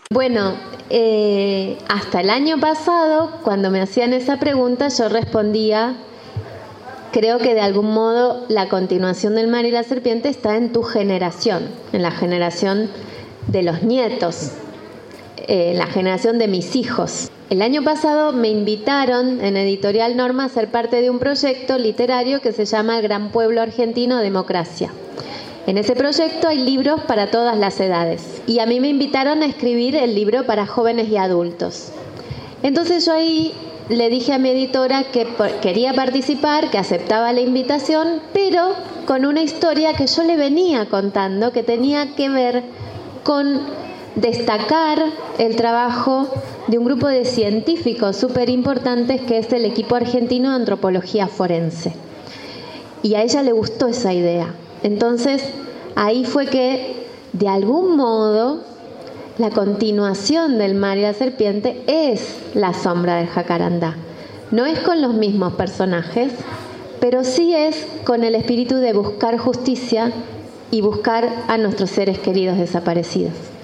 Bueno, hasta el año pasado, cuando me hacían esa pregunta, yo respondía: creo que de algún modo la continuación del mar y la serpiente está en tu generación, en la generación de los nietos, en la generación de mis hijos. El año pasado me invitaron en Editorial Norma a ser parte de un proyecto literario que se llama El Gran Pueblo Argentino, Democracia. En ese proyecto hay libros para todas las edades y a mí me invitaron a escribir el libro para jóvenes y adultos. Entonces yo ahí le dije a mi editora que quería participar, que aceptaba la invitación, pero con una historia que yo le venía contando que tenía que ver con destacar el trabajo de un grupo de científicos súper importantes que es el equipo argentino de antropología forense. Y a ella le gustó esa idea. Entonces, ahí fue que, de algún modo, la continuación del mar y la serpiente es La sombra del jacarandá. No es con los mismos personajes, pero sí es con el espíritu de buscar justicia y buscar a nuestros seres queridos desaparecidos.